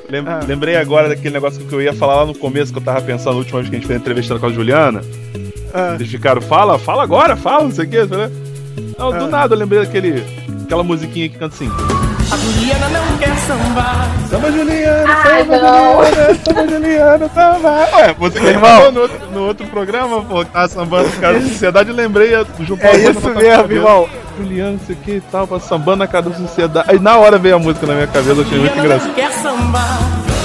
Lembrei agora daquele negócio que eu ia falar lá no começo, que eu tava pensando na última vez que a gente fez a entrevista com a Juliana. Eles ficaram, fala agora, não sei o que. Não, do nada eu lembrei aquela musiquinha que canta assim. A Juliana não quer sambar. Samba Juliana, samba Juliana, samba. Ué, você que irmão no outro programa, pô, que tava sambando com a cara da sociedade, lembrei junto É isso mesmo, irmão. Juliana, não sei o que e tal, sambando na cara da sociedade. Aí na hora veio a música na minha cabeça, eu achei muito engraçado. Não quer sambar.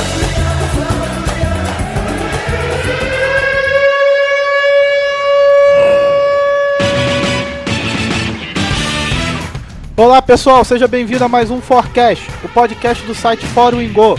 Olá pessoal, seja bem-vindo a mais um Forecast, o podcast do site Fórum Ingo.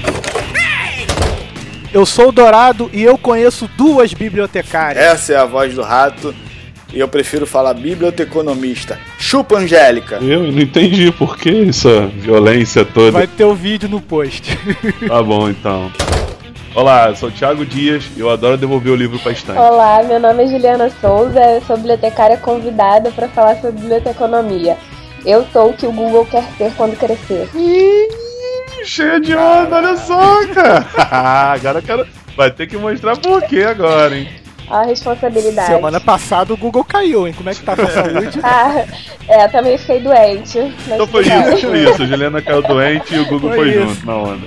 Eu sou o Dourado e eu conheço duas bibliotecárias. Essa é a voz do rato e eu prefiro falar biblioteconomista. Chupa, Angélica! Eu não entendi por que essa violência toda. Vai ter o vídeo no post. Tá bom, então. Olá, eu sou o Thiago Dias e eu adoro devolver o livro pra estante. Olá, meu nome é Juliana Souza, eu sou bibliotecária convidada para falar sobre biblioteconomia. Eu sou o que o Google quer ser quando crescer. Cheia de onda, olha só, cara. Agora eu quero... Vai ter que mostrar por quê agora, hein? A responsabilidade. Semana passada o Google caiu, hein? Como é que tá a sua saúde? Eu também fiquei doente. Então foi isso. A Juliana caiu doente e o Google foi junto na onda.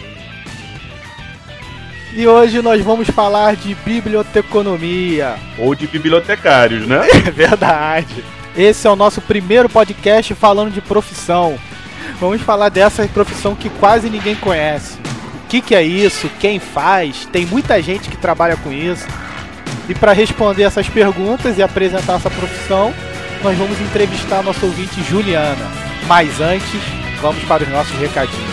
E hoje nós vamos falar de biblioteconomia. Ou de bibliotecários, né? É verdade. Esse é o nosso primeiro podcast falando de profissão. Vamos falar dessa profissão que quase ninguém conhece. O que é isso? Quem faz? Tem muita gente que trabalha com isso. E para responder essas perguntas e apresentar essa profissão, nós vamos entrevistar a nossa ouvinte Juliana. Mas antes, vamos para os nossos recadinhos.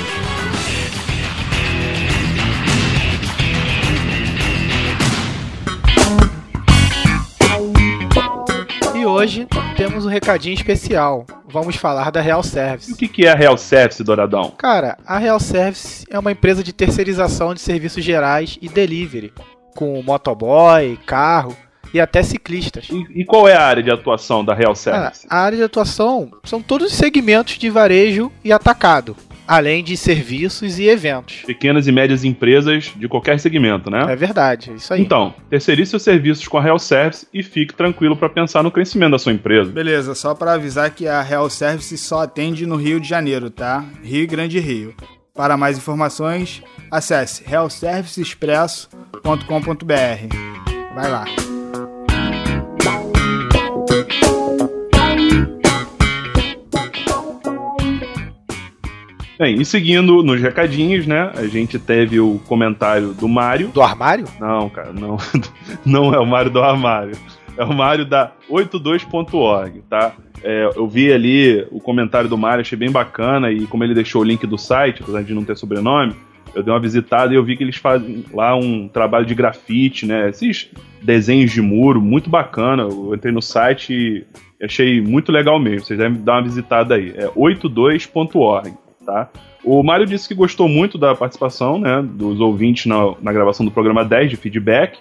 E hoje temos um recadinho especial. Vamos falar da Real Service. E o que é a Real Service, Douradão? Cara, a Real Service é uma empresa de terceirização de serviços gerais e delivery, com motoboy, carro e até ciclistas. E qual é a área de atuação da Real Service? A área de atuação são todos os segmentos de varejo e atacado, além de serviços e eventos. Pequenas e médias empresas de qualquer segmento, né? É verdade, isso aí. Então, terceirize seus serviços com a Real Service e fique tranquilo para pensar no crescimento da sua empresa. Beleza, só para avisar que a Real Service só atende no Rio de Janeiro, tá? Rio Grande Rio. Para mais informações, acesse realserviceexpresso.com.br. Vai lá. Bem, e seguindo nos recadinhos, né? A gente teve o comentário do Mário. Do armário? Não, cara, não. Não é o Mário do armário. É o Mário da 82.org, tá? Eu vi ali o comentário do Mário, achei bem bacana. E como ele deixou o link do site, apesar de não ter sobrenome, eu dei uma visitada e eu vi que eles fazem lá um trabalho de grafite, né? Esses desenhos de muro, muito bacana. Eu entrei no site e achei muito legal mesmo. Vocês devem dar uma visitada aí. É 82.org. Tá? O Mário disse que gostou muito da participação, né, dos ouvintes na gravação do programa 10 de feedback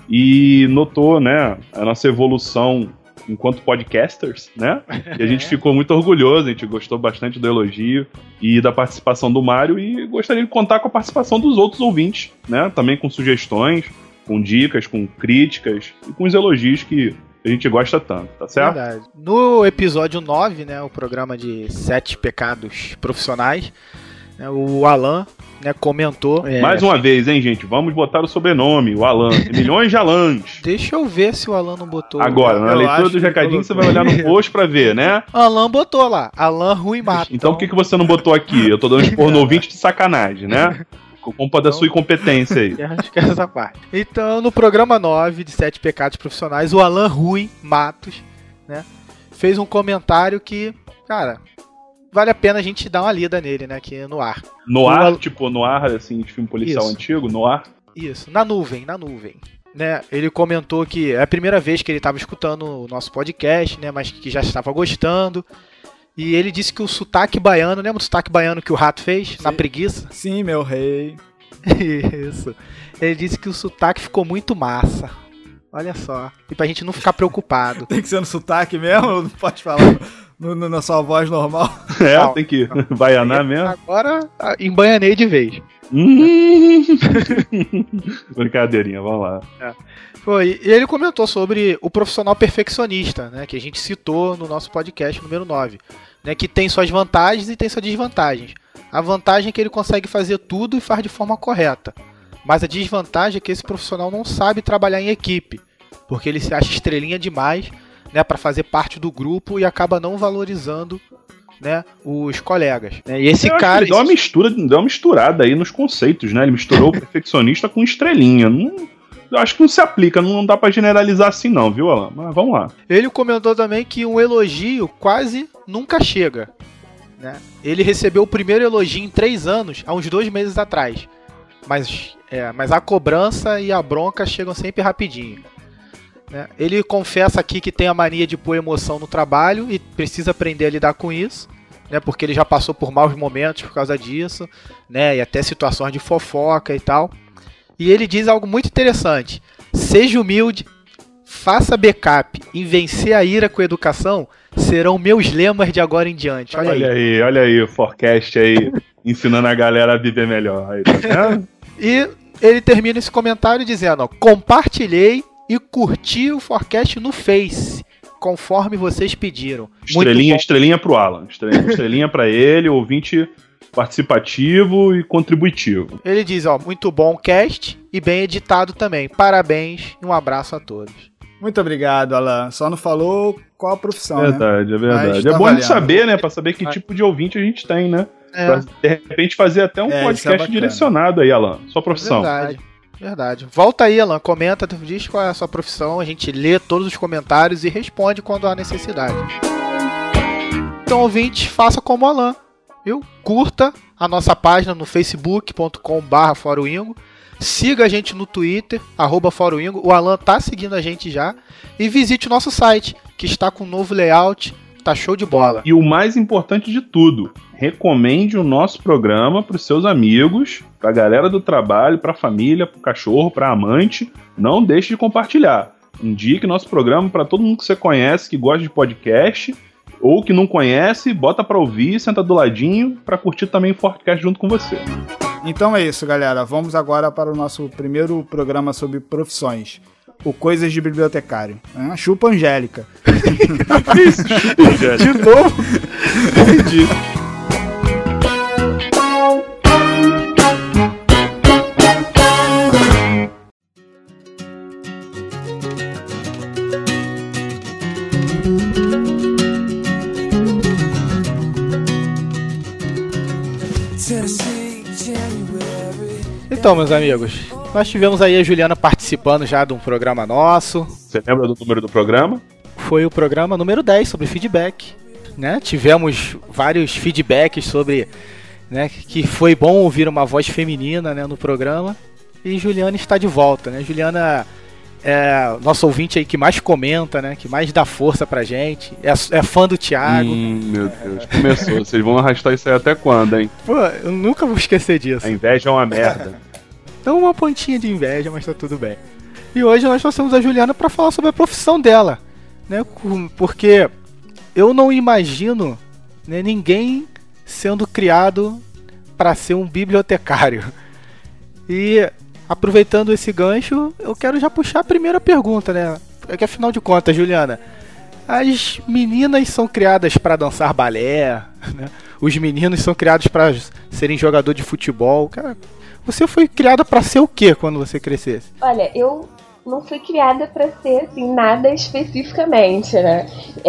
e notou, né, a nossa evolução enquanto podcasters, né? E a gente ficou muito orgulhoso, a gente gostou bastante do elogio e da participação do Mário e gostaria de contar com a participação dos outros ouvintes, né? Também com sugestões, com dicas, com críticas e com os elogios que a gente gosta tanto, tá certo? Verdade. No episódio 9, né, o programa de 7 pecados profissionais, né, o Alan, né, comentou... Mais uma vez, hein, gente? Vamos botar o sobrenome, o Alan. Tem milhões de Alans. Deixa eu ver se o Alan não botou. Agora, na leitura dos recadinhos, você vai olhar no post pra ver, né? Alan botou lá. Alan Rui Mato. Então por que você não botou aqui? Eu tô dando expor no ouvinte de sacanagem, né? Culpa da sua incompetência aí. Acho que é essa parte. Então, no programa 9 de 7 pecados profissionais, o Alan Rui Matos, né, fez um comentário que, cara, vale a pena a gente dar uma lida nele, né, aqui no ar. No ar, tipo, no ar, assim, de filme policial antigo, no ar? Isso, na nuvem. Né, ele comentou que é a primeira vez que ele estava escutando o nosso podcast, né, mas que já estava gostando. E ele disse que o sotaque baiano, lembra do sotaque baiano que o Rato fez? Sim. Na preguiça? Sim, meu rei. Isso. Ele disse que o sotaque ficou muito massa. Olha só. E pra gente não ficar preocupado. Tem que ser no sotaque mesmo? Ou não pode falar na sua voz normal? Não, tem que baianar mesmo. Agora, embaianei de vez. Brincadeirinha, vamos lá. Foi, e ele comentou sobre o profissional perfeccionista, né, que a gente citou no nosso podcast número 9, né, que tem suas vantagens e tem suas desvantagens. A vantagem é que ele consegue fazer tudo e faz de forma correta, mas a desvantagem é que esse profissional não sabe trabalhar em equipe, porque ele se acha estrelinha demais, né, para fazer parte do grupo e acaba não valorizando, né, os colegas. E esse cara... Ele deu uma misturada aí nos conceitos, né? Ele misturou o perfeccionista com estrelinha. Eu acho que não se aplica, não dá pra generalizar assim não, viu, Alan? Mas vamos lá. Ele comentou também que um elogio quase nunca chega, né? Ele recebeu o primeiro elogio em 3 anos, há uns 2 meses atrás. Mas a cobrança e a bronca chegam sempre rapidinho, né? Ele confessa aqui que tem a mania de pôr emoção no trabalho e precisa aprender a lidar com isso, né? Porque ele já passou por maus momentos por causa disso, né? E até situações de fofoca e tal. E ele diz algo muito interessante: seja humilde, faça backup e vencer a ira com educação serão meus lemas de agora em diante. Olha aí o forecast aí, ensinando a galera a viver melhor. Aí, tá vendo? E ele termina esse comentário dizendo, ó, compartilhei e curti o forecast no Face, conforme vocês pediram. Estrelinha pro Alan, estrelinha pra ele, ouvinte participativo e contributivo. Ele diz, ó, muito bom cast e bem editado também. Parabéns e um abraço a todos. Muito obrigado, Alan. Só não falou qual a profissão, verdade, né? É verdade. É bom a gente saber, né? Pra saber que tipo de ouvinte a gente tem, né? Pra, de repente, fazer até um podcast direcionado aí, Alan. Sua profissão. Verdade. Volta aí, Alan. Comenta, diz qual é a sua profissão. A gente lê todos os comentários e responde quando há necessidade. Então, ouvinte, faça como o Alan. Viu? Curta a nossa página no facebook.com/foroingo. Siga a gente no Twitter, @foroingo. O Alan tá seguindo a gente já. E visite o nosso site, que está com um novo layout. Tá show de bola. E o mais importante de tudo, recomende o nosso programa para os seus amigos, para a galera do trabalho, para a família, para o cachorro, para a amante. Não deixe de compartilhar. Indique nosso programa para todo mundo que você conhece, que gosta de podcast, ou que não conhece, bota pra ouvir, senta do ladinho pra curtir também o Fortcast junto com você. Então é isso, galera. Vamos agora para o nosso primeiro programa sobre profissões. O Coisas de Bibliotecário. Chupa Angélica. Isso, chupa Angélica. De novo? Entendi. Então, meus amigos, nós tivemos aí a Juliana participando já de um programa nosso. Você lembra do número do programa? Foi o programa número 10 sobre feedback, né? Tivemos vários feedbacks sobre, né, que foi bom ouvir uma voz feminina, né, no programa. E Juliana está de volta, né? Juliana é nosso ouvinte aí que mais comenta, né? Que mais dá força pra gente. É fã do Thiago. Meu Deus, começou. Vocês vão arrastar isso aí até quando, hein? Pô, eu nunca vou esquecer disso. A inveja é uma merda. Dá uma pontinha de inveja, mas tá tudo bem. E hoje nós trouxemos a Juliana pra falar sobre a profissão dela, né? Porque eu não imagino, né, ninguém sendo criado pra ser um bibliotecário. E aproveitando esse gancho, eu quero já puxar a primeira pergunta, né? É que afinal de contas, Juliana, as meninas são criadas para dançar balé, né? Os meninos são criados para serem jogador de futebol. Cara, você foi criada para ser o quê quando você crescesse? Olha, eu não fui criada para ser assim nada especificamente, né?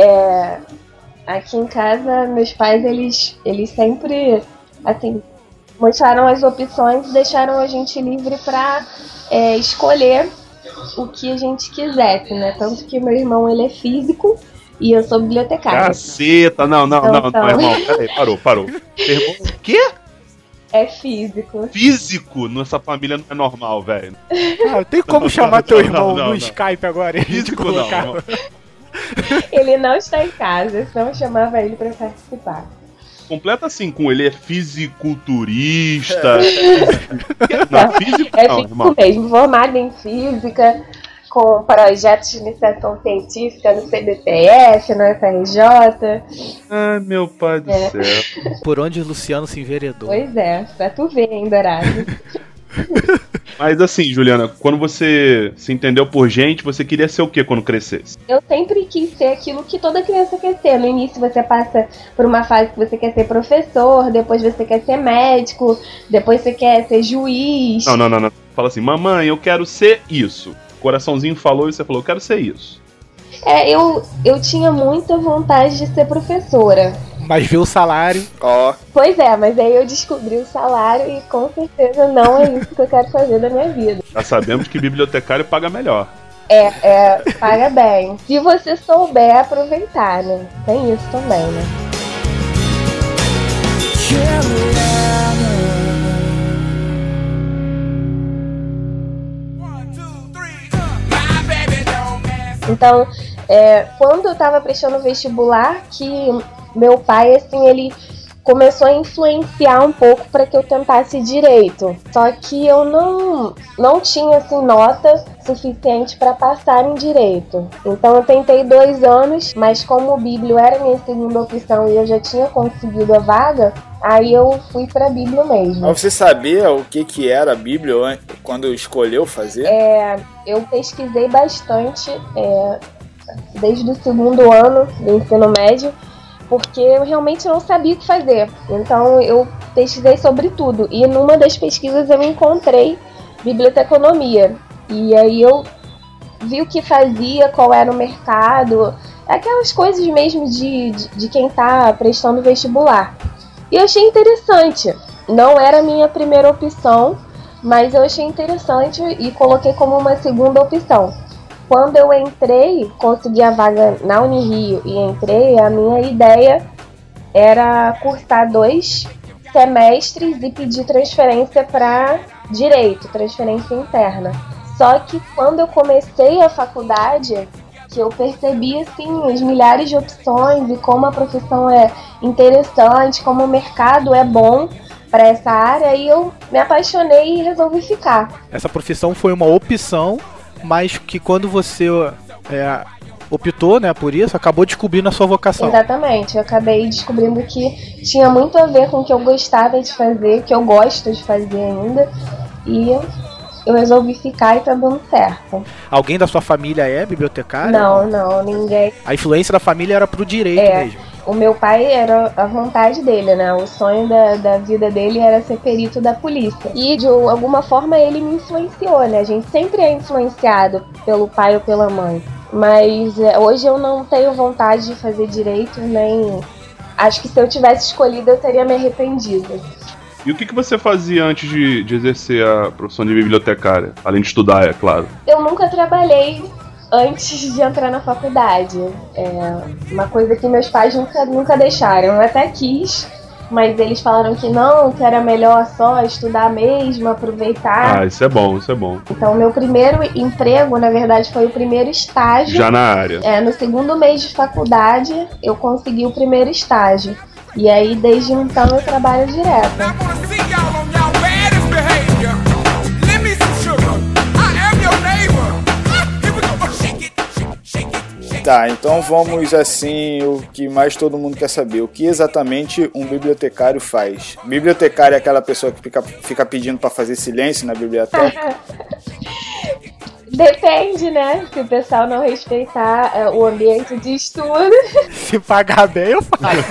Aqui em casa, meus pais eles sempre assim mostraram as opções e deixaram a gente livre para escolher o que a gente quisesse, né? Tanto que meu irmão, ele é físico e eu sou bibliotecária. Caceta! Não, irmão. Peraí, parou. Irmão, o quê? É físico. Físico? Nossa família não é normal, velho. Ah, tem como chamar teu irmão no Skype agora? Físico não. Ele não está em casa, senão eu chamava ele para participar. Completa assim, com ele é fisiculturista. Não, físico é não, físico irmão. mesmo, formado em física, com projetos de iniciação científica no CBPF, no FRJ. Ah, meu pai do céu. Por onde o Luciano se enveredou. Pois é, pra tu ver, hein, Dourado. Mas assim, Juliana, quando você se entendeu por gente, você queria ser o que quando crescesse? Eu sempre quis ser aquilo que toda criança quer ser. No início você passa por uma fase que você quer ser professor, depois você quer ser médico, depois você quer ser juiz. Não. Fala assim, mamãe, eu quero ser isso. O coraçãozinho falou e você falou, eu quero ser isso. Eu tinha muita vontade de ser professora. Mas viu o salário. Ó, Pois é, mas aí eu descobri o salário e com certeza não é isso que eu quero fazer da minha vida. Já sabemos que bibliotecário paga melhor. Paga bem. Se você souber aproveitar, né? Tem isso também, né? Então, quando eu tava prestando vestibular, que meu pai, assim, ele começou a influenciar um pouco para que eu tentasse direito. Só que eu não tinha, assim, nota suficiente para passar em direito. Então eu tentei 2 anos, mas como o Bíblio era minha segunda opção e eu já tinha conseguido a vaga, aí eu fui pra Bíblio mesmo. mas você sabia o que era a Bíblia quando escolheu fazer? Eu pesquisei bastante desde o 2º ano do ensino médio, porque eu realmente não sabia o que fazer. Então eu pesquisei sobre tudo. E numa das pesquisas eu encontrei biblioteconomia. E aí eu vi o que fazia, qual era o mercado, aquelas coisas mesmo de quem tá prestando vestibular. E eu achei interessante. Não era a minha primeira opção, mas eu achei interessante e coloquei como uma segunda opção. Quando eu entrei, consegui a vaga na Unirio e entrei, a minha ideia era cursar 2 semestres e pedir transferência para direito, transferência interna. Só que quando eu comecei a faculdade, que eu percebi assim, as milhares de opções e como a profissão é interessante, como o mercado é bom para essa área, e eu me apaixonei e resolvi ficar. Essa profissão foi uma opção, mas que quando você optou, né, por isso, acabou descobrindo a sua vocação. Exatamente, eu acabei descobrindo que tinha muito a ver com o que eu gostava de fazer, que eu gosto de fazer ainda, e eu resolvi ficar e tá dando certo. Alguém da sua família é bibliotecário? Não, ninguém. A influência da família era pro direito mesmo. O meu pai era a vontade dele, né? O sonho da vida dele era ser perito da polícia. E de alguma forma ele me influenciou, né? A gente sempre é influenciado pelo pai ou pela mãe. Mas hoje eu não tenho vontade de fazer direito, nem... Acho que se eu tivesse escolhido eu teria me arrependido. E o que você fazia antes de exercer a profissão de bibliotecária? Além de estudar, é claro. Eu nunca trabalhei antes de entrar na faculdade. Uma coisa que meus pais nunca deixaram. Eu até quis, mas eles falaram que não, que era melhor só estudar mesmo, aproveitar. Ah, isso é bom, isso é bom. Então, meu primeiro emprego, na verdade, foi o primeiro estágio. Já na área. No 2º mês de faculdade, eu consegui o primeiro estágio. E aí, desde então, eu trabalho direto. Tá, então vamos assim, o que mais todo mundo quer saber. O que exatamente um bibliotecário faz? Bibliotecário é aquela pessoa que fica pedindo pra fazer silêncio na biblioteca? Depende, né? Se o pessoal não respeitar o ambiente de estudo. Se pagar bem, eu faço.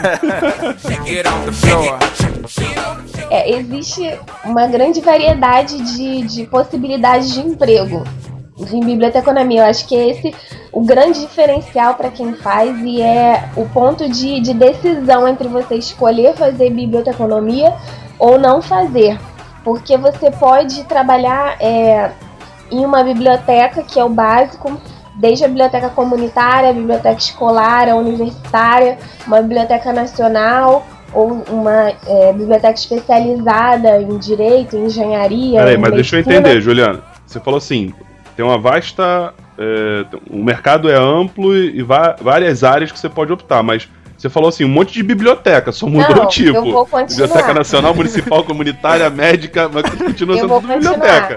Existe uma grande variedade de possibilidades de emprego em biblioteconomia. Eu acho que é esse o grande diferencial para quem faz, e é o ponto de decisão entre você escolher fazer biblioteconomia ou não fazer. Porque você pode trabalhar em uma biblioteca, que é o básico, desde a biblioteca comunitária, a biblioteca escolar, a universitária, uma biblioteca nacional ou uma biblioteca especializada em direito, em engenharia. Peraí, mas deixa eu entender, Juliana. Você falou assim, tem uma vasta... o mercado é amplo e várias áreas que você pode optar, mas você falou assim, um monte de biblioteca, só mudou o tipo. Eu vou continuar. Biblioteca nacional, municipal, comunitária, médica, mas continua sendo tudo biblioteca.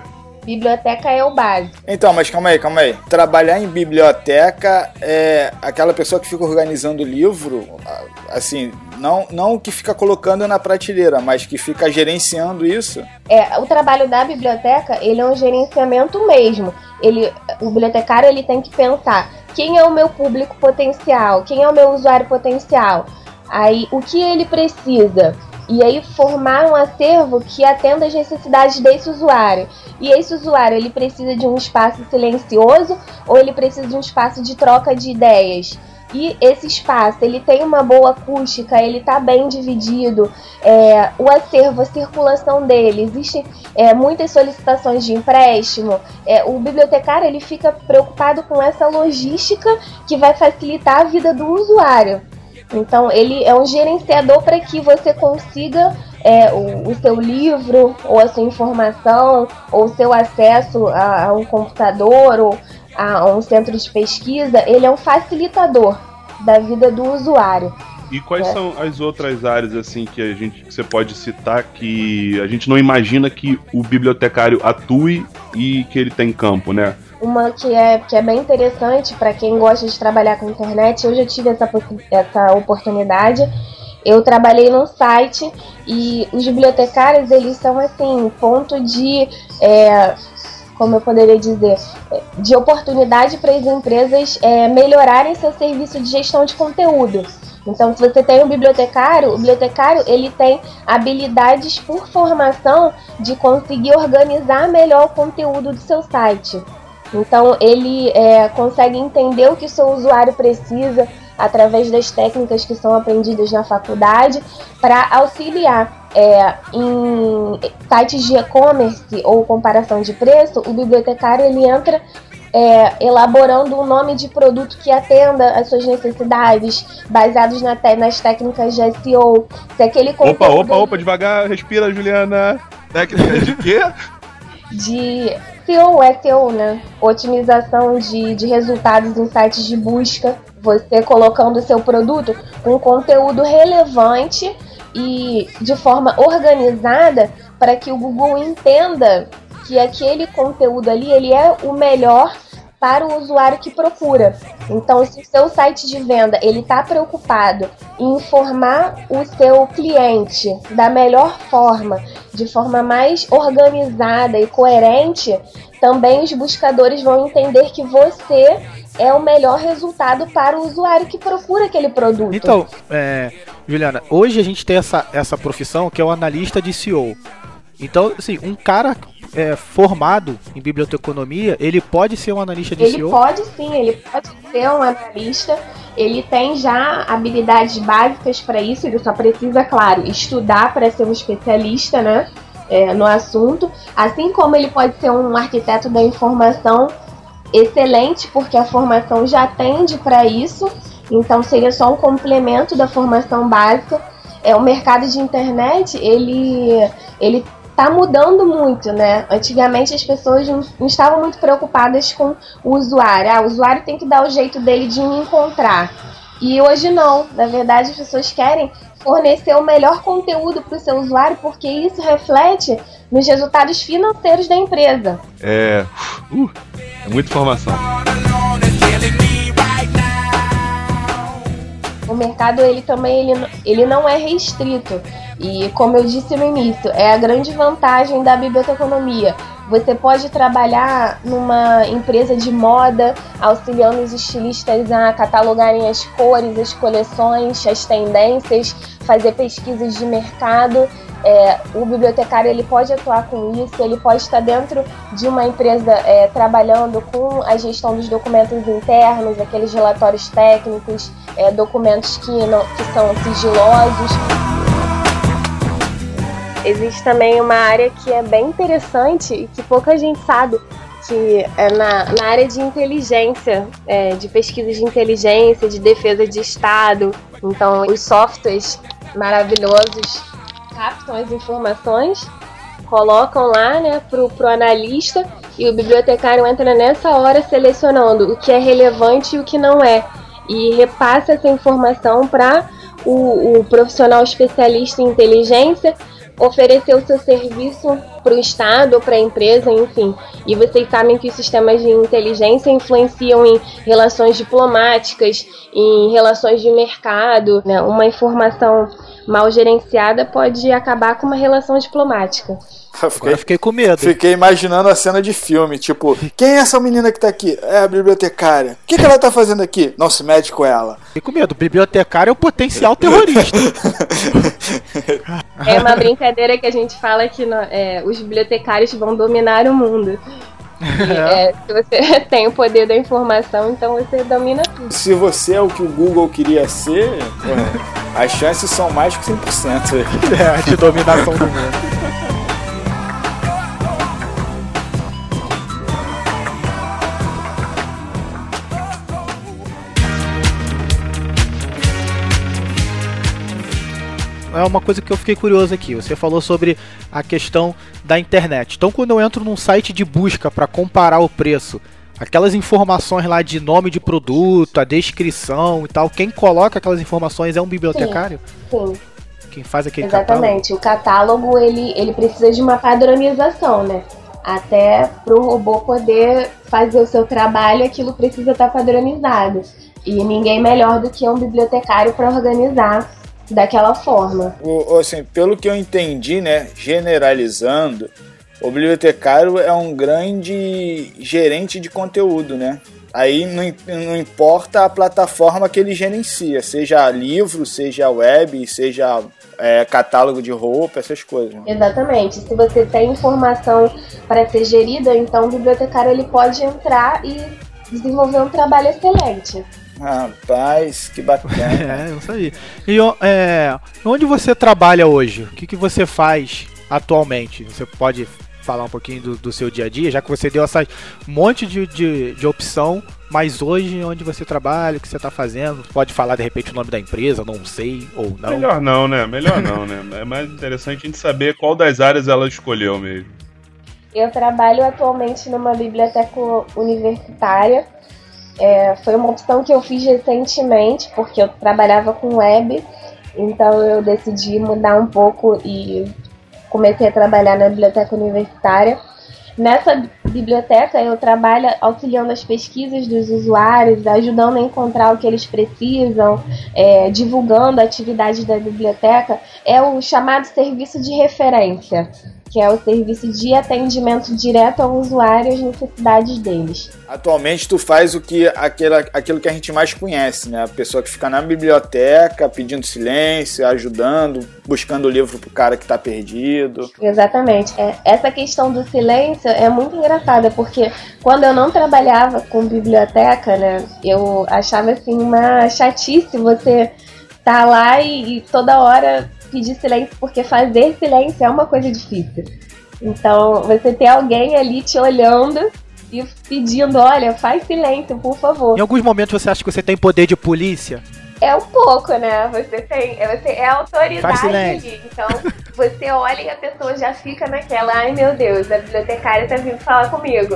Biblioteca é o básico. Então, mas calma aí. Trabalhar em biblioteca é aquela pessoa que fica organizando o livro, assim, não que fica colocando na prateleira, mas que fica gerenciando isso? O trabalho da biblioteca, ele é um gerenciamento mesmo. O bibliotecário, ele tem que pensar quem é o meu público potencial, quem é o meu usuário potencial, aí o que ele precisa. E aí formar um acervo que atenda às necessidades desse usuário. E esse usuário, ele precisa de um espaço silencioso ou ele precisa de um espaço de troca de ideias? E esse espaço, ele tem uma boa acústica, ele está bem dividido, o acervo, a circulação dele, existem muitas solicitações de empréstimo, o bibliotecário ele fica preocupado com essa logística que vai facilitar a vida do usuário. Então, ele é um gerenciador para que você consiga o seu livro, ou a sua informação, ou o seu acesso a um computador, ou a um centro de pesquisa. Ele é um facilitador da vida do usuário. E quais são as outras áreas assim que você pode citar que a gente não imagina que o bibliotecário atue e que ele tem campo, né? Uma que é bem interessante para quem gosta de trabalhar com internet. Eu já tive essa oportunidade. Eu trabalhei num site e os bibliotecários, eles são assim, ponto de, como eu poderia dizer, de oportunidade para as empresas melhorarem seu serviço de gestão de conteúdo. Então, se você tem um bibliotecário, o bibliotecário ele tem habilidades por formação de conseguir organizar melhor o conteúdo do seu site. Então, ele consegue entender o que o seu usuário precisa através das técnicas que são aprendidas na faculdade para auxiliar em sites de e-commerce ou comparação de preço. O bibliotecário ele entra elaborando um nome de produto que atenda às suas necessidades, baseados nas técnicas de SEO. Se aquele conteúdo... Opa, devagar, respira, Juliana. Técnica de quê? De SEO, né? Otimização de resultados em sites de busca. Você colocando o seu produto com conteúdo relevante e de forma organizada para que o Google entenda que aquele conteúdo ali ele é o melhor para o usuário que procura. Então, se o seu site de venda ele está preocupado em informar o seu cliente da melhor forma, de forma mais organizada e coerente, também os buscadores vão entender que você é o melhor resultado para o usuário que procura aquele produto. Então, Juliana, hoje a gente tem essa profissão que é o analista de SEO. Então, assim, um cara formado em biblioteconomia, ele pode ser um analista de SEO? Ele pode sim, ele pode ser um analista. Ele tem já habilidades básicas para isso, ele só precisa, claro, estudar para ser um especialista, né, no assunto. Assim como ele pode ser um arquiteto da informação excelente, porque a formação já atende para isso, então seria só um complemento da formação básica. O mercado de internet, ele tá mudando muito, né? Antigamente as pessoas não estavam muito preocupadas com o usuário. O usuário tem que dar o jeito dele de me encontrar. E hoje não. Na verdade, as pessoas querem fornecer o melhor conteúdo para o seu usuário, porque isso reflete nos resultados financeiros da empresa. É muita informação. O mercado ele não é restrito. E como eu disse no início, é a grande vantagem da biblioteconomia. Você pode trabalhar numa empresa de moda, auxiliando os estilistas a catalogarem as cores, as coleções, as tendências, fazer pesquisas de mercado. O bibliotecário ele pode atuar com isso, ele pode estar dentro de uma empresa trabalhando com a gestão dos documentos internos, aqueles relatórios técnicos, documentos que são sigilosos. Existe também uma área que é bem interessante e que pouca gente sabe, que é na área de inteligência, de pesquisa de inteligência, de defesa de Estado. Então, os softwares maravilhosos captam as informações, colocam lá, né, pro analista, e o bibliotecário entra nessa hora selecionando o que é relevante e o que não é, e repassa essa informação para o profissional especialista em inteligência, oferecer o seu serviço para o Estado ou para a empresa, enfim. E vocês sabem que os sistemas de inteligência influenciam em relações diplomáticas, em relações de mercado, né? Uma informação mal gerenciada pode acabar com uma relação diplomática. Agora fiquei com medo. Fiquei imaginando a cena de filme, tipo, quem é essa menina que tá aqui? É a bibliotecária. O que ela tá fazendo aqui? Não se mete com ela. Fiquei com medo. O bibliotecário é o potencial terrorista. É uma brincadeira que a gente fala que os bibliotecários vão dominar o mundo. Se você tem o poder da informação, então você domina tudo. Se você é o que o Google queria ser, as chances são mais que 100%. De dominação do mundo. É uma coisa que eu fiquei curioso aqui. Você falou sobre a questão da internet. Então, quando eu entro num site de busca para comparar o preço, aquelas informações lá de nome de produto, a descrição e tal, quem coloca aquelas informações é um bibliotecário? Sim. Quem faz aquele Exatamente. Catálogo? O catálogo, ele precisa de uma padronização, né? Até pro robô poder fazer o seu trabalho, aquilo precisa estar padronizado. E ninguém melhor do que um bibliotecário para organizar daquela forma. Assim, pelo que eu entendi, né, generalizando, o bibliotecário é um grande gerente de conteúdo, né? Aí não importa a plataforma que ele gerencia, seja livro, seja web, seja catálogo de roupa, essas coisas. Né? Exatamente. Se você tem informação para ser gerida, então o bibliotecário ele pode entrar e desenvolver um trabalho excelente. Rapaz, que bacana. Isso aí. E onde você trabalha hoje? O que você faz atualmente? Você pode falar um pouquinho do seu dia a dia, já que você deu essa monte de opção, mas hoje onde você trabalha, o que você está fazendo? Pode falar de repente o nome da empresa, não sei, ou não? Melhor não, né? É mais interessante a gente saber qual das áreas ela escolheu mesmo. Eu trabalho atualmente numa biblioteca universitária. Foi uma opção que eu fiz recentemente, porque eu trabalhava com web, então eu decidi mudar um pouco e comecei a trabalhar na biblioteca universitária. Nessa biblioteca eu trabalho auxiliando as pesquisas dos usuários, ajudando a encontrar o que eles precisam, divulgando a atividade da biblioteca. É o chamado serviço de referência, que é o serviço de atendimento direto ao usuário e às necessidades deles. Atualmente tu faz aquilo que a gente mais conhece, né? A pessoa que fica na biblioteca pedindo silêncio, ajudando, buscando o livro pro cara que tá perdido. Exatamente. Essa questão do silêncio é muito engraçada, porque quando eu não trabalhava com biblioteca, né, eu achava assim uma chatice você tá lá e toda hora pedir silêncio, porque fazer silêncio é uma coisa difícil. Então, você ter alguém ali te olhando e pedindo, olha, faz silêncio, por favor. Em alguns momentos você acha que você tem poder de polícia? É um pouco, né? Você é autoridade ali. Então, você olha e a pessoa já fica naquela, ai meu Deus, a bibliotecária tá vindo falar comigo.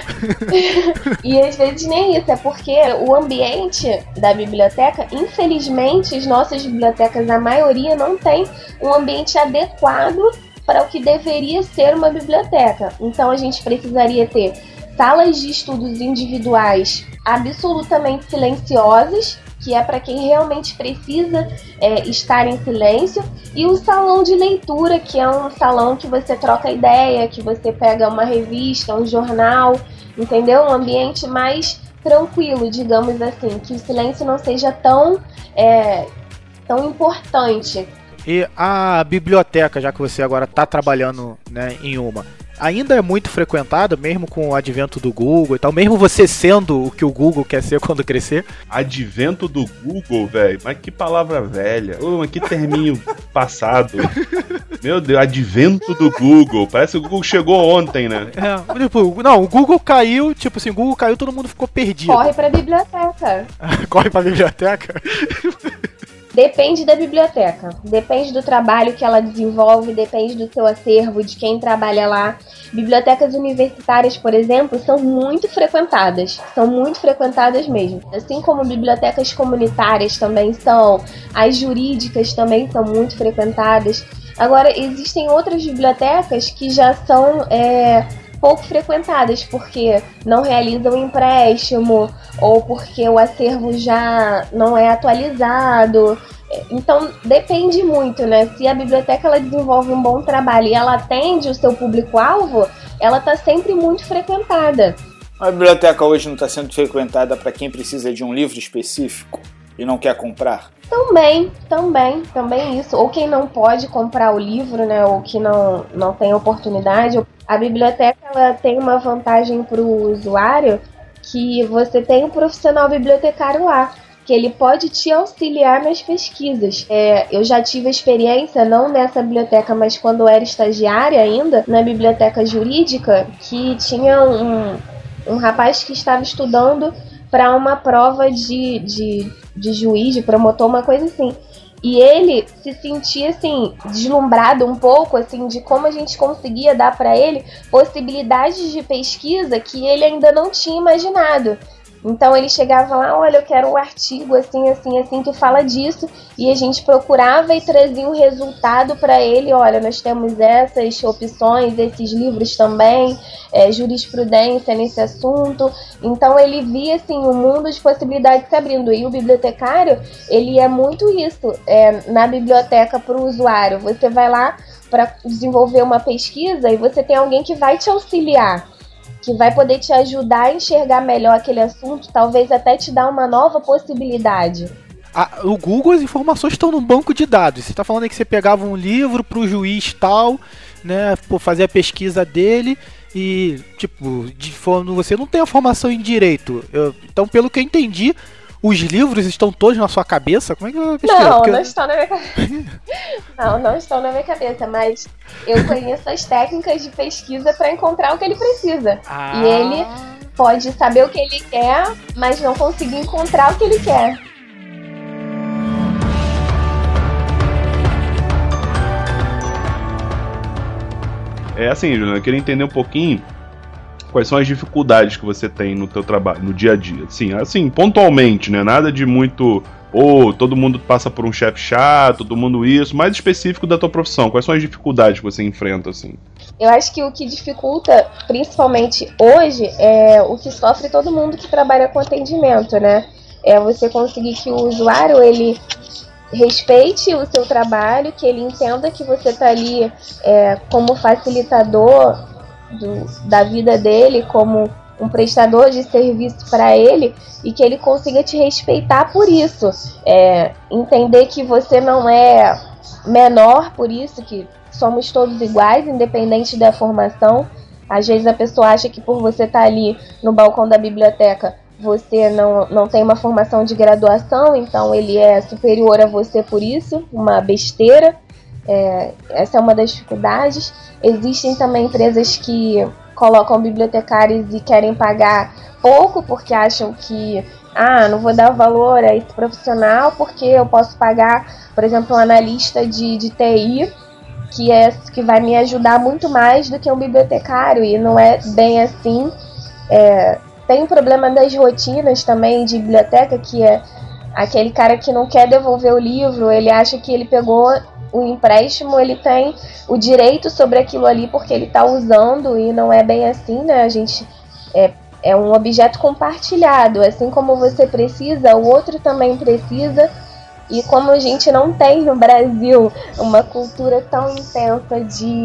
E às vezes nem isso, é porque o ambiente da biblioteca, infelizmente, as nossas bibliotecas, a maioria não tem um ambiente adequado para o que deveria ser uma biblioteca. Então a gente precisaria ter salas de estudos individuais absolutamente silenciosas, que é para quem realmente precisa estar em silêncio, e o salão de leitura, que é um salão que você troca ideia, que você pega uma revista, um jornal, entendeu? Um ambiente mais tranquilo, digamos assim, que o silêncio não seja tão importante. E a biblioteca, já que você agora está trabalhando, né, em uma, ainda é muito frequentada, mesmo com o advento do Google e tal, mesmo você sendo o que o Google quer ser quando crescer? Advento do Google, velho? Mas que palavra velha. Mas que terminho passado. Meu Deus, advento do Google. Parece que o Google chegou ontem, né? O Google caiu, tipo assim, o Google caiu, todo mundo ficou perdido. Corre pra biblioteca. Corre pra biblioteca? Depende da biblioteca, depende do trabalho que ela desenvolve, depende do seu acervo, de quem trabalha lá. Bibliotecas universitárias, por exemplo, são muito frequentadas mesmo. Assim como bibliotecas comunitárias também são, as jurídicas também são muito frequentadas. Agora, existem outras bibliotecas que já são pouco frequentadas, porque não realizam empréstimo ou porque o acervo já não é atualizado. Então, depende muito, né? Se a biblioteca ela desenvolve um bom trabalho e ela atende o seu público-alvo, ela está sempre muito frequentada. A biblioteca hoje não está sendo frequentada para quem precisa de um livro específico e não quer comprar? Também isso. Ou quem não pode comprar o livro, né? Ou que não tem oportunidade. A biblioteca ela tem uma vantagem para o usuário, que você tem um profissional bibliotecário lá, que ele pode te auxiliar nas pesquisas. Eu já tive experiência, não nessa biblioteca, mas quando eu era estagiária ainda, na biblioteca jurídica, que tinha um rapaz que estava estudando para uma prova de juiz, de promotor, uma coisa assim. E ele se sentia, assim, deslumbrado um pouco, assim, de como a gente conseguia dar para ele possibilidades de pesquisa que ele ainda não tinha imaginado. Então ele chegava lá, olha, eu quero um artigo assim, que fala disso, e a gente procurava e trazia um resultado para ele, olha, nós temos essas opções, esses livros também, jurisprudência nesse assunto. Então ele via assim um mundo de possibilidades se abrindo, e o bibliotecário, ele é muito isso, na biblioteca para o usuário. Você vai lá para desenvolver uma pesquisa e você tem alguém que vai te auxiliar, que vai poder te ajudar a enxergar melhor aquele assunto, talvez até te dar uma nova possibilidade. O Google, as informações estão no banco de dados. Você está falando aí que você pegava um livro para o juiz tal, né, fazer a pesquisa dele e, tipo, você não tem a formação em direito. Então, pelo que eu entendi, os livros estão todos na sua cabeça? Como é que eu pesquiso? Não estão na minha cabeça. Não estão na minha cabeça, mas eu conheço as técnicas de pesquisa para encontrar o que ele precisa. E ele pode saber o que ele quer, mas não conseguir encontrar o que ele quer. Assim, Juliana, eu queria entender um pouquinho quais são as dificuldades que você tem no teu trabalho, no dia a dia. Assim, pontualmente, né? Nada de muito... todo mundo passa por um chefe chato, todo mundo isso. Mais específico da tua profissão. Quais são as dificuldades que você enfrenta, assim? Eu acho que o que dificulta, principalmente hoje, é o que sofre todo mundo que trabalha com atendimento, né? É você conseguir que o usuário, ele respeite o seu trabalho, que ele entenda que você está ali como facilitador da vida dele, como um prestador de serviço para ele, e que ele consiga te respeitar por isso, entender que você não é menor por isso, que somos todos iguais, independente da formação. Às vezes a pessoa acha que por você estar ali no balcão da biblioteca você não tem uma formação de graduação, então ele é superior a você por isso, uma besteira. Essa é uma das dificuldades. Existem também empresas que colocam bibliotecários e querem pagar pouco porque acham que não vou dar valor a esse profissional porque eu posso pagar, por exemplo, um analista de TI que vai me ajudar muito mais do que um bibliotecário, e não é bem assim. Tem o problema das rotinas também de biblioteca, que é aquele cara que não quer devolver o livro, ele acha que ele pegou o empréstimo, ele tem o direito sobre aquilo ali porque ele está usando, e não é bem assim, né? A gente é um objeto compartilhado, assim como você precisa, o outro também precisa, e como a gente não tem no Brasil uma cultura tão intensa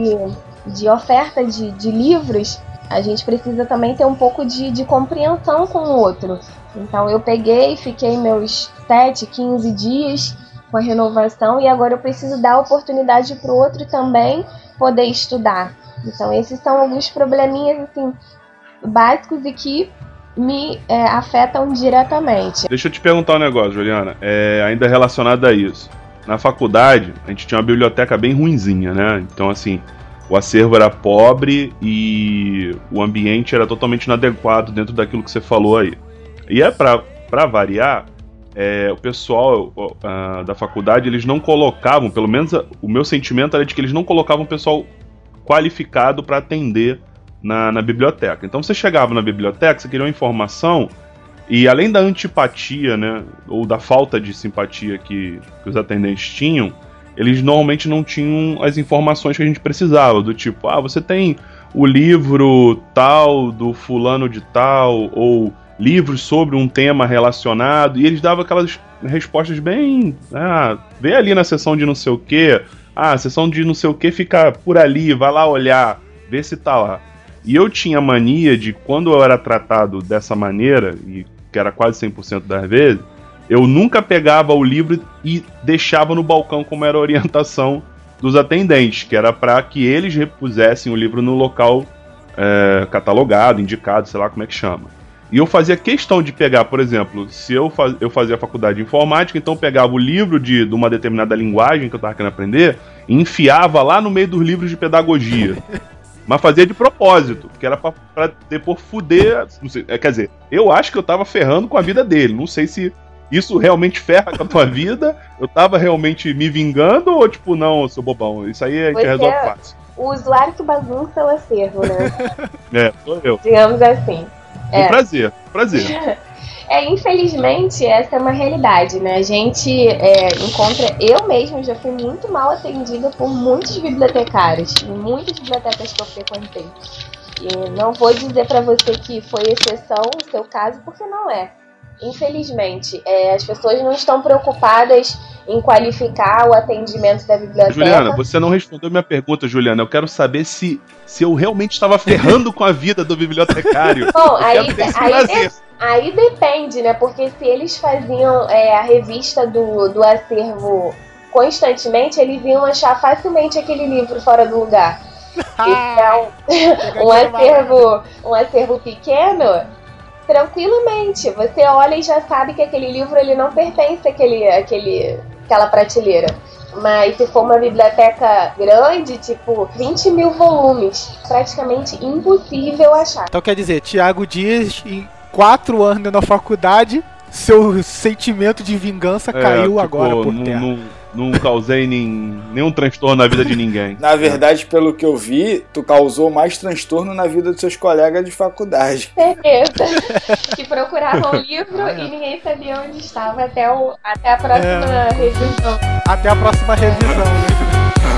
de oferta de livros, a gente precisa também ter um pouco de compreensão com o outro. Então eu fiquei meus 7, 15 dias com a renovação, e agora eu preciso dar oportunidade para o outro também poder estudar. Então esses são alguns probleminhas assim, básicos e que me afetam diretamente. Deixa eu te perguntar um negócio, Juliana, ainda relacionado a isso. Na faculdade, a gente tinha uma biblioteca bem ruinzinha, né? Então assim, o acervo era pobre e o ambiente era totalmente inadequado dentro daquilo que você falou aí. E pra variar, o pessoal da faculdade, eles não colocavam, pelo menos o meu sentimento era de que eles não colocavam pessoal qualificado para atender na biblioteca. Então você chegava na biblioteca, você queria uma informação, e além da antipatia, né, ou da falta de simpatia que os atendentes tinham, eles normalmente não tinham as informações que a gente precisava, do tipo, você tem o livro tal, do fulano de tal, ou livros sobre um tema relacionado, e eles davam aquelas respostas bem... vê ali na seção de não sei o que, a seção de não sei o que fica por ali, vai lá olhar, vê se tá lá. E eu tinha mania de, quando eu era tratado dessa maneira, e que era quase 100% das vezes, eu nunca pegava o livro e deixava no balcão como era a orientação dos atendentes, que era para que eles repusessem o livro no local catalogado, indicado, sei lá como é que chama. E eu fazia questão de pegar, por exemplo, se eu fazia a faculdade de informática, então eu pegava o livro de uma determinada linguagem que eu estava querendo aprender e enfiava lá no meio dos livros de pedagogia. Mas fazia de propósito, porque era pra depois fuder... Não sei, quer dizer, eu acho que eu tava ferrando com a vida dele. Não sei se isso realmente ferra com a tua vida, eu tava realmente me vingando ou tipo, não, seu bobão, isso aí a gente resolve fácil. O usuário que bagunça o acervo, né? Sou eu. Digamos assim. Prazer. Infelizmente, essa é uma realidade, né? A gente encontra... Eu mesma já fui muito mal atendida por muitos bibliotecários, em muitas bibliotecas que eu frequentei. E não vou dizer pra você que foi exceção o seu caso, porque não é. Infelizmente, as pessoas não estão preocupadas em qualificar o atendimento da biblioteca. Juliana, você não respondeu minha pergunta, Juliana. Eu quero saber se eu realmente estava ferrando com a vida do bibliotecário. Bom, aí depende, né? Porque se eles faziam a revista do acervo constantemente, eles iam achar facilmente aquele livro fora do lugar. Então, um acervo pequeno, tranquilamente, você olha e já sabe que aquele livro ele não pertence àquela prateleira. Mas se for uma biblioteca grande, tipo 20 mil volumes, praticamente impossível achar. Então quer dizer, Thiago Dias, em 4 anos na faculdade, seu sentimento de vingança caiu agora por terra. Não causei nenhum transtorno na vida de ninguém. Na verdade, pelo que eu vi, tu causou mais transtorno na vida dos seus colegas de faculdade. Certeza. Que procuravam o livro e ninguém sabia onde estava até a próxima revisão. Até a próxima revisão, né?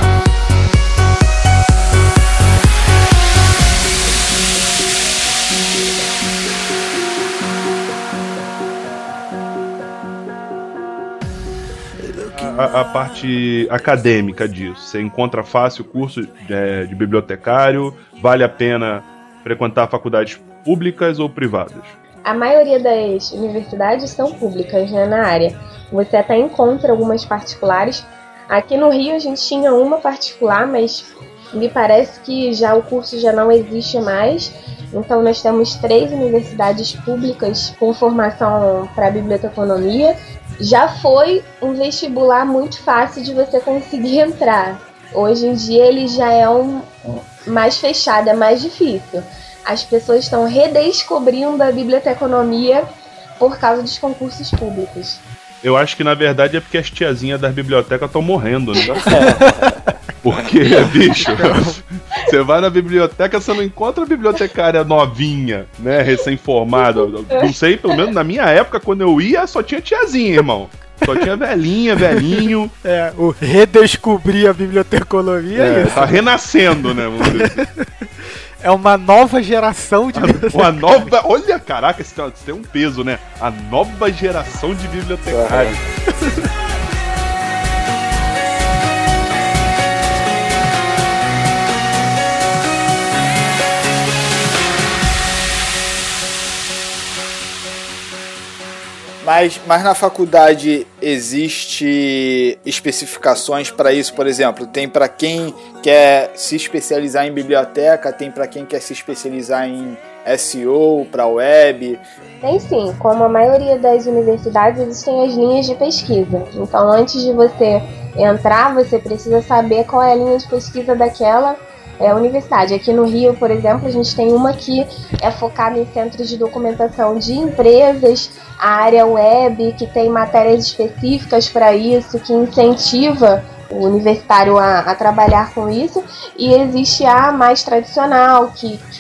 A parte acadêmica disso. Você encontra fácil o curso de bibliotecário? Vale a pena frequentar faculdades públicas ou privadas? A maioria das universidades são públicas, né, na área. Você até encontra algumas particulares. Aqui no Rio a gente tinha uma particular, mas me parece que o curso já não existe mais. Então nós temos 3 universidades públicas com formação para biblioteconomia. Já foi um vestibular muito fácil de você conseguir entrar. Hoje em dia ele já é mais fechado, é mais difícil. As pessoas estão redescobrindo a biblioteconomia por causa dos concursos públicos. Eu acho que na verdade é porque as tiazinhas das bibliotecas estão morrendo, né? Porque, bicho, você vai na biblioteca, você não encontra a bibliotecária novinha, né, recém-formada. Não sei, pelo menos na minha época, quando eu ia, só tinha tiazinha, irmão. Só tinha velhinha, velhinho. O redescobrir a biblioteconomia é isso. Tá renascendo, né, vamos dizer assim. É uma nova geração de bibliotecários. Olha, caraca, isso tem um peso, né? A nova geração de bibliotecários. Mas na faculdade existe especificações para isso, por exemplo, tem para quem quer se especializar em biblioteca, tem para quem quer se especializar em SEO, para web? Tem sim, como a maioria das universidades existem as linhas de pesquisa. Então antes de você entrar, você precisa saber qual é a linha de pesquisa daquela universidade. Aqui no Rio, por exemplo, a gente tem uma que é focada em centros de documentação de empresas, a área web, que tem matérias específicas para isso, que incentiva o universitário a trabalhar com isso, e existe a mais tradicional, que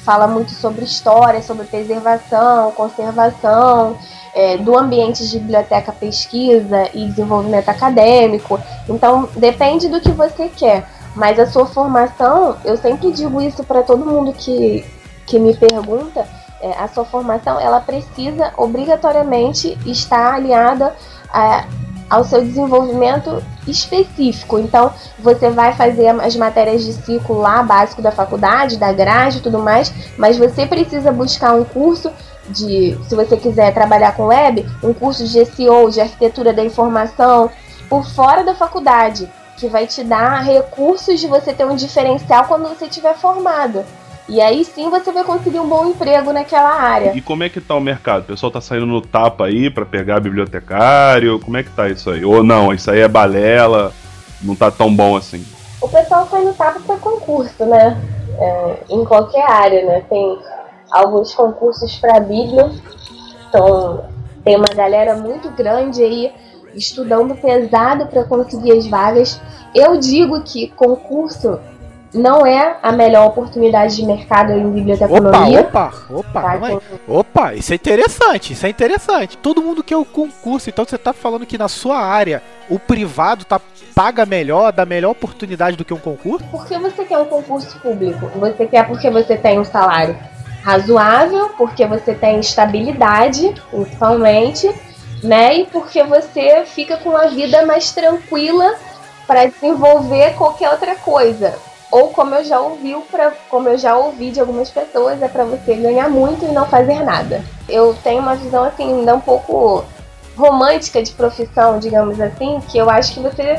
fala muito sobre história, sobre preservação, conservação, do ambiente de biblioteca, pesquisa e desenvolvimento acadêmico. Então, depende do que você quer. Mas a sua formação, eu sempre digo isso para todo mundo que me pergunta, a sua formação, ela precisa obrigatoriamente estar alinhada ao seu desenvolvimento específico. Então, você vai fazer as matérias de ciclo lá, básico da faculdade, da grade e tudo mais, mas você precisa buscar um curso se você quiser trabalhar com web, um curso de SEO, de arquitetura da informação, por fora da faculdade, que vai te dar recursos de você ter um diferencial quando você estiver formado. E aí sim você vai conseguir um bom emprego naquela área. E como é que tá o mercado? O pessoal tá saindo no tapa aí pra pegar bibliotecário? Como é que tá isso aí? Ou não, isso aí é balela, não tá tão bom assim? O pessoal sai no tapa pra concurso, né? Em qualquer área, né? Tem alguns concursos pra Bíblia, então tem uma galera muito grande aí estudando pesado para conseguir as vagas. Eu digo que concurso não é a melhor oportunidade de mercado em biblioteconomia. Opa, isso é interessante. Todo mundo quer o concurso, então você tá falando que na sua área o privado paga melhor, dá melhor oportunidade do que um concurso? Por que você quer um concurso público? Você quer porque você tem um salário razoável, porque você tem estabilidade, principalmente, né? E porque você fica com a vida mais tranquila para desenvolver qualquer outra coisa. Ou como eu já ouvi de algumas pessoas, é para você ganhar muito e não fazer nada. Eu tenho uma visão assim, ainda um pouco romântica de profissão, digamos assim, que eu acho que você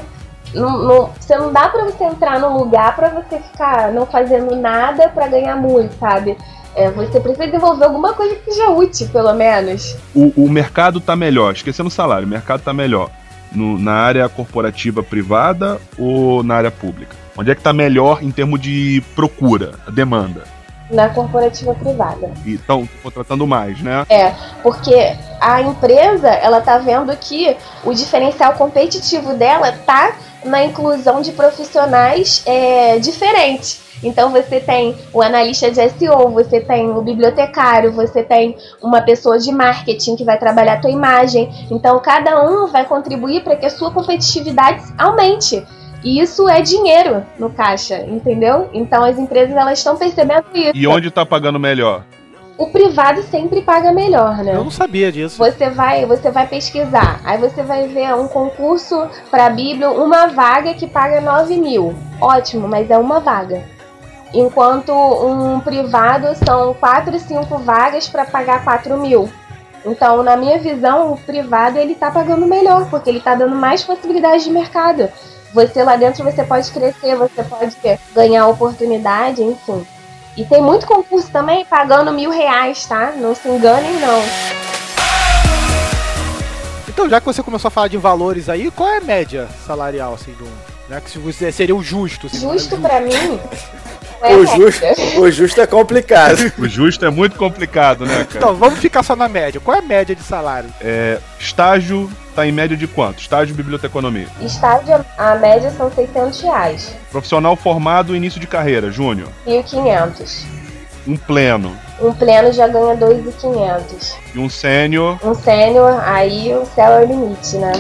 não dá para você entrar num lugar para você ficar não fazendo nada para ganhar muito, sabe? Você precisa desenvolver alguma coisa que seja útil, pelo menos. O mercado tá melhor, esquecendo o salário, o mercado tá melhor na área corporativa privada ou na área pública? Onde é que tá melhor em termos de procura, a demanda? Na corporativa privada. E estão contratando mais, né? Porque a empresa, ela tá vendo que o diferencial competitivo dela tá na inclusão de profissionais diferentes. Então você tem o analista de SEO, você tem o bibliotecário, você tem uma pessoa de marketing que vai trabalhar a tua imagem. Então cada um vai contribuir para que a sua competitividade aumente. E isso é dinheiro no caixa, entendeu? Então as empresas, elas estão percebendo isso. E onde tá pagando melhor? O privado sempre paga melhor, né? Eu não sabia disso. Você vai pesquisar, aí você vai ver um concurso para a Bíblia, uma vaga que paga 9 mil. Ótimo, mas é uma vaga. Enquanto um privado são 4, 5 vagas para pagar 4 mil. Então, na minha visão, o privado ele tá pagando melhor, porque ele tá dando mais possibilidades de mercado. Você lá dentro, você pode crescer, você pode ganhar oportunidade, enfim. E tem muito concurso também pagando R$1.000, tá? Não se enganem, não. Então, já que você começou a falar de valores aí, qual é a média salarial, assim, que seria o justo? Assim, justo pra mim... O justo é complicado. O justo é muito complicado, né, cara? Então, vamos ficar só na média. Qual é a média de salário? Estágio tá em média de quanto? Estágio biblioteconomia. Estágio, a média são R$600. Profissional formado, início de carreira, júnior. 1.500. Um pleno. Um pleno já ganha 2.500. E um sênior. Um sênior, aí o céu é o limite, né?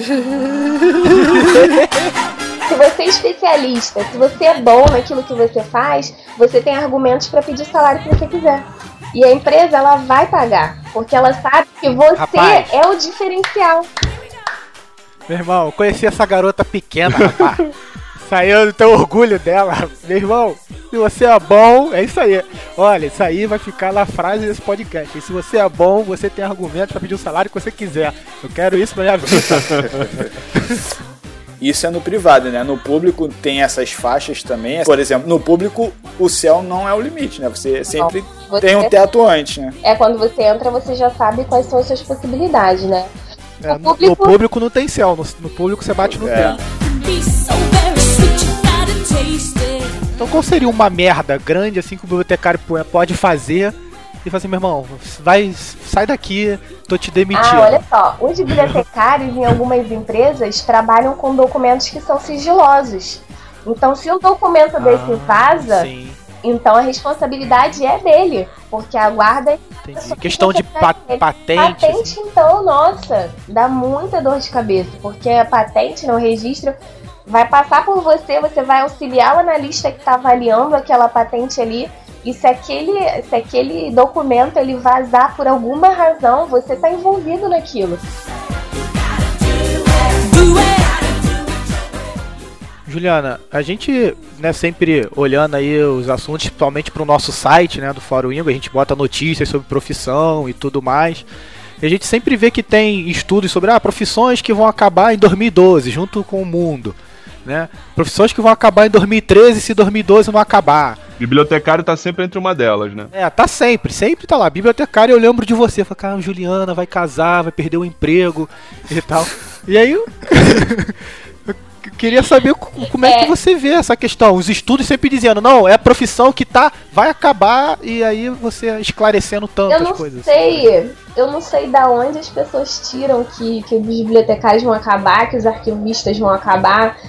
Se você é especialista, se você é bom naquilo que você faz, você tem argumentos para pedir o salário que você quiser. E a empresa, ela vai pagar, porque ela sabe que você é o diferencial. Meu irmão, eu conheci essa garota pequena, rapaz. Saiu do teu orgulho dela. Meu irmão, se você é bom, é isso aí. Olha, isso aí vai ficar na frase desse podcast. E se você é bom, você tem argumentos para pedir o salário que você quiser. Eu quero isso pra minha vida. Isso é no privado, né? No público tem essas faixas também. Por exemplo, no público o céu não é o limite, né? Você sempre tem um teto antes, né? Quando você entra, você já sabe quais são as suas possibilidades, né? No público não tem céu, no público você bate no teto. Então qual seria uma merda grande assim que o bibliotecário pode fazer e falar assim, meu irmão, sai daqui, tô te demitindo. Olha só, os bibliotecários em algumas empresas trabalham com documentos que são sigilosos. Então, se um documento desse vaza, Então a responsabilidade é dele, porque a guarda... Entendi. Questão de patente. Patente, então, nossa, dá muita dor de cabeça, porque a patente, o registro, vai passar por você, você vai auxiliar o analista que está avaliando aquela patente ali, e se aquele documento ele vazar por alguma razão, você está envolvido naquilo. Juliana, a gente, né, sempre olhando aí os assuntos, principalmente para o nosso site, né, do Fórum Ingo, a gente bota notícias sobre profissão e tudo mais. E a gente sempre vê que tem estudos sobre profissões que vão acabar em 2012, junto com o mundo, né? Profissões que vão acabar em 2013 se 2012 não acabar. Bibliotecário tá sempre entre uma delas, né? Tá sempre tá lá. Bibliotecário, eu lembro de você. Fala, cara, Juliana vai casar, vai perder o emprego e tal. E aí... Eu queria saber como é que você vê essa questão. Os estudos sempre dizendo, não, é a profissão que vai acabar, e aí você esclarecendo tantas coisas. Eu não sei da onde as pessoas tiram que os bibliotecários vão acabar, que os arquivistas vão acabar.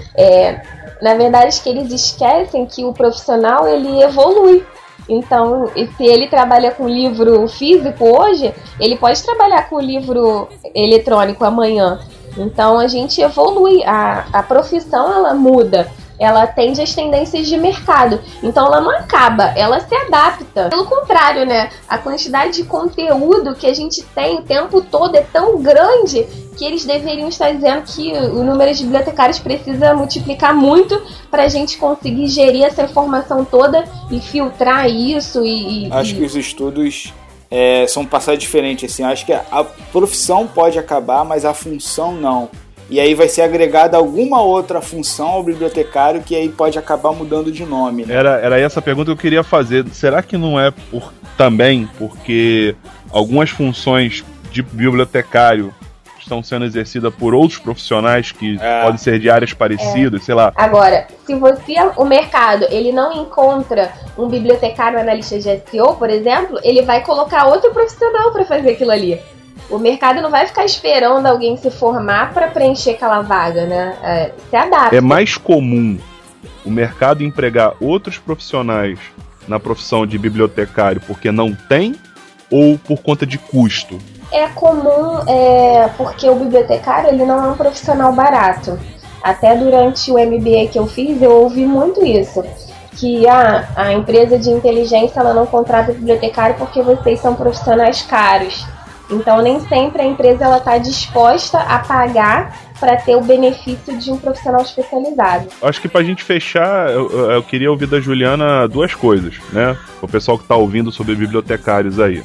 Na verdade, que eles esquecem que o profissional, ele evolui. Então, se ele trabalha com livro físico hoje, ele pode trabalhar com livro eletrônico amanhã. Então a gente evolui, a profissão ela muda, ela atende às tendências de mercado, então ela não acaba, ela se adapta. Pelo contrário, né, a quantidade de conteúdo que a gente tem o tempo todo é tão grande que eles deveriam estar dizendo que o número de bibliotecários precisa multiplicar muito para a gente conseguir gerir essa informação toda e filtrar isso. Acho que os estudos... são passados diferentes, assim. Acho que a profissão pode acabar, mas a função não. E aí vai ser agregada alguma outra função ao bibliotecário que aí pode acabar mudando de nome, né? Era essa pergunta que eu queria fazer. Será que não é também porque algumas funções de bibliotecário estão sendo exercidas por outros profissionais que podem ser de áreas parecidas, sei lá. Agora, se o mercado ele não encontra um bibliotecário analista de SEO, por exemplo, ele vai colocar outro profissional para fazer aquilo ali. O mercado não vai ficar esperando alguém se formar para preencher aquela vaga, né? Se adapta. É mais comum o mercado empregar outros profissionais na profissão de bibliotecário porque não tem ou por conta de custo? É comum, porque o bibliotecário ele não é um profissional barato. Até durante o MBA que eu fiz, eu ouvi muito isso. Que a empresa de inteligência ela não contrata bibliotecário porque vocês são profissionais caros. Então nem sempre a empresa está disposta a pagar para ter o benefício de um profissional especializado. Acho que pra gente fechar, eu queria ouvir da Juliana duas coisas, né? O pessoal que tá ouvindo sobre bibliotecários aí.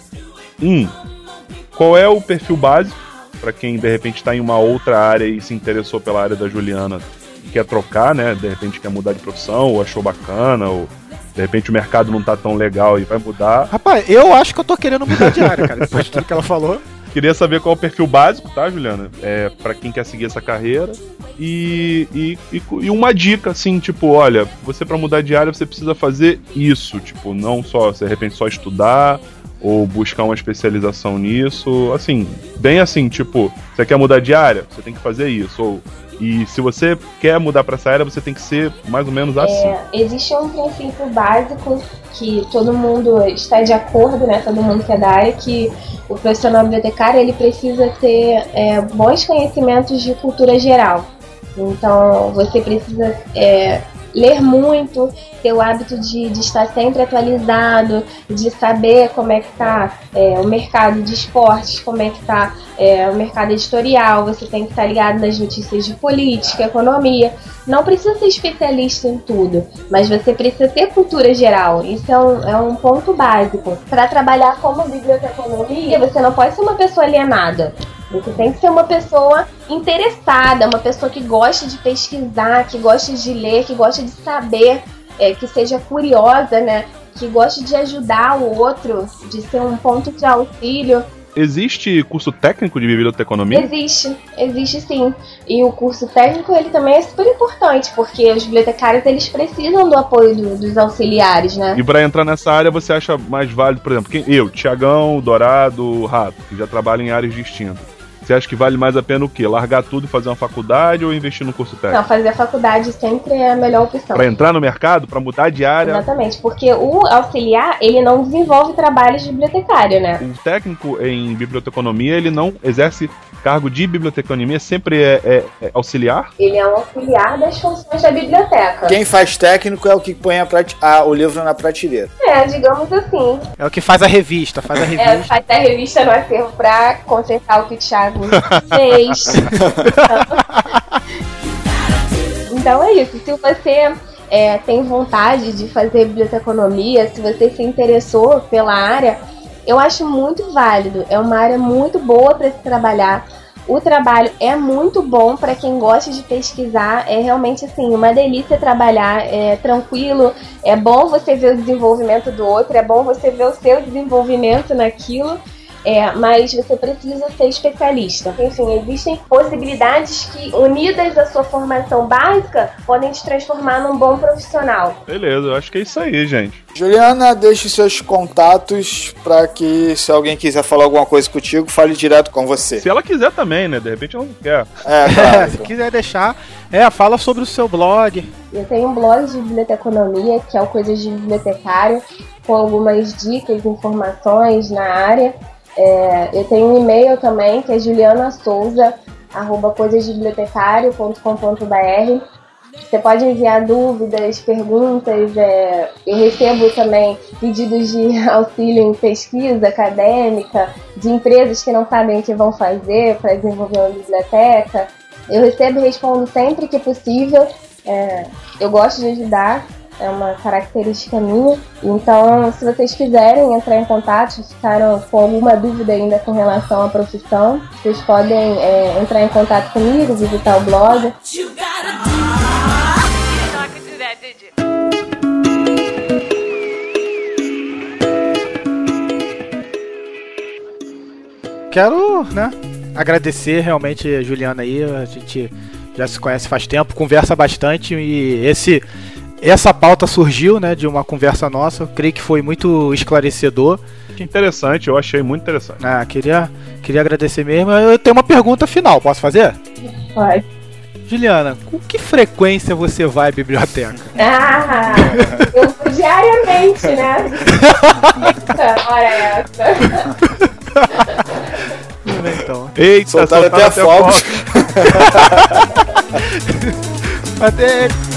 Qual é o perfil básico para quem de repente está em uma outra área e se interessou pela área da Juliana e quer trocar, né? De repente quer mudar de profissão, ou achou bacana, ou de repente o mercado não tá tão legal e vai mudar. Rapaz, eu acho que eu tô querendo mudar de área, cara, depois de tudo que ela falou. Queria saber qual é o perfil básico, tá, Juliana? Para quem quer seguir essa carreira. E uma dica, assim, tipo, olha, você para mudar de área você precisa fazer isso, tipo, não só, de repente, só estudar ou buscar uma especialização nisso, assim, bem assim, tipo, você quer mudar de área, você tem que fazer isso, e se você quer mudar para essa área, você tem que ser mais ou menos assim. Existe um princípio básico que todo mundo está de acordo, né, todo mundo que é da área, que o profissional bibliotecário, ele precisa ter bons conhecimentos de cultura geral. Então, você precisa ler muito, ter o hábito de estar sempre atualizado, de saber como é que está o mercado de esportes, como é que está o mercado editorial, você tem que estar ligado nas notícias de política, economia. Não precisa ser especialista em tudo, mas você precisa ter cultura geral. Isso é um ponto básico. Para trabalhar como biblioteconomia, você não pode ser uma pessoa alienada. Você tem que ser uma pessoa interessada, uma pessoa que gosta de pesquisar, que gosta de ler, que gosta de saber, que seja curiosa, né? Que goste de ajudar o outro, de ser um ponto de auxílio. Existe curso técnico de biblioteconomia? Existe sim. E o curso técnico ele também é super importante, porque os bibliotecários eles precisam do apoio dos auxiliares, né? E para entrar nessa área você acha mais válido, por exemplo, eu, Tiagão, Dourado, Rato, que já trabalham em áreas distintas. Você acha que vale mais a pena o quê? Largar tudo e fazer uma faculdade ou investir no curso técnico? Não, fazer a faculdade sempre é a melhor opção. Pra entrar no mercado, pra mudar de área? Exatamente, porque o auxiliar, ele não desenvolve trabalhos de bibliotecário, né? O técnico em biblioteconomia, ele não exerce cargo de biblioteconomia, sempre é auxiliar? Ele é um auxiliar das funções da biblioteca. Quem faz técnico é o que põe o livro na prateleira. Digamos assim. É o que faz a revista, Faz a revista no acervo pra consertar o que o Thiago fez. Então é isso. Se você tem vontade de fazer biblioteconomia, se você se interessou pela área, eu acho muito válido. É uma área muito boa para se trabalhar. O trabalho é muito bom para quem gosta de pesquisar. É realmente assim, uma delícia trabalhar. É tranquilo. É bom você ver o desenvolvimento do outro. É bom você ver o seu desenvolvimento naquilo. Mas você precisa ser especialista. Enfim, existem possibilidades que, unidas à sua formação básica, podem te transformar num bom profissional. Beleza, eu acho que é isso aí, gente. Juliana, deixe seus contatos para que, se alguém quiser falar alguma coisa contigo, fale direto com você. Se ela quiser também, né? De repente ela não quer. Claro. Se quiser deixar, fala sobre o seu blog. Eu tenho um blog de biblioteconomia, que é o Coisas de Bibliotecário, com algumas dicas e informações na área. Eu tenho um e-mail também, que é julianasouza@coisasdebibliotecário.com.br. Você pode enviar dúvidas, perguntas. Eu recebo também pedidos de auxílio em pesquisa acadêmica, de empresas que não sabem o que vão fazer para desenvolver uma biblioteca. Eu recebo e respondo sempre que possível. Eu gosto de ajudar. É uma característica minha. Então, se vocês quiserem entrar em contato, ficaram com alguma dúvida ainda com relação à profissão, vocês podem entrar em contato comigo, visitar o blog. Quero, agradecer realmente a Juliana aí. A gente já se conhece faz tempo, conversa bastante e essa pauta surgiu, de uma conversa nossa. Eu creio que foi muito esclarecedor. Interessante, eu achei muito interessante. Queria agradecer mesmo. Eu tenho uma pergunta final, posso fazer? Pode. Juliana, com que frequência você vai à biblioteca? Eu vou diariamente, né? Hora essa. Então. Eita, soltaram até fogos. Até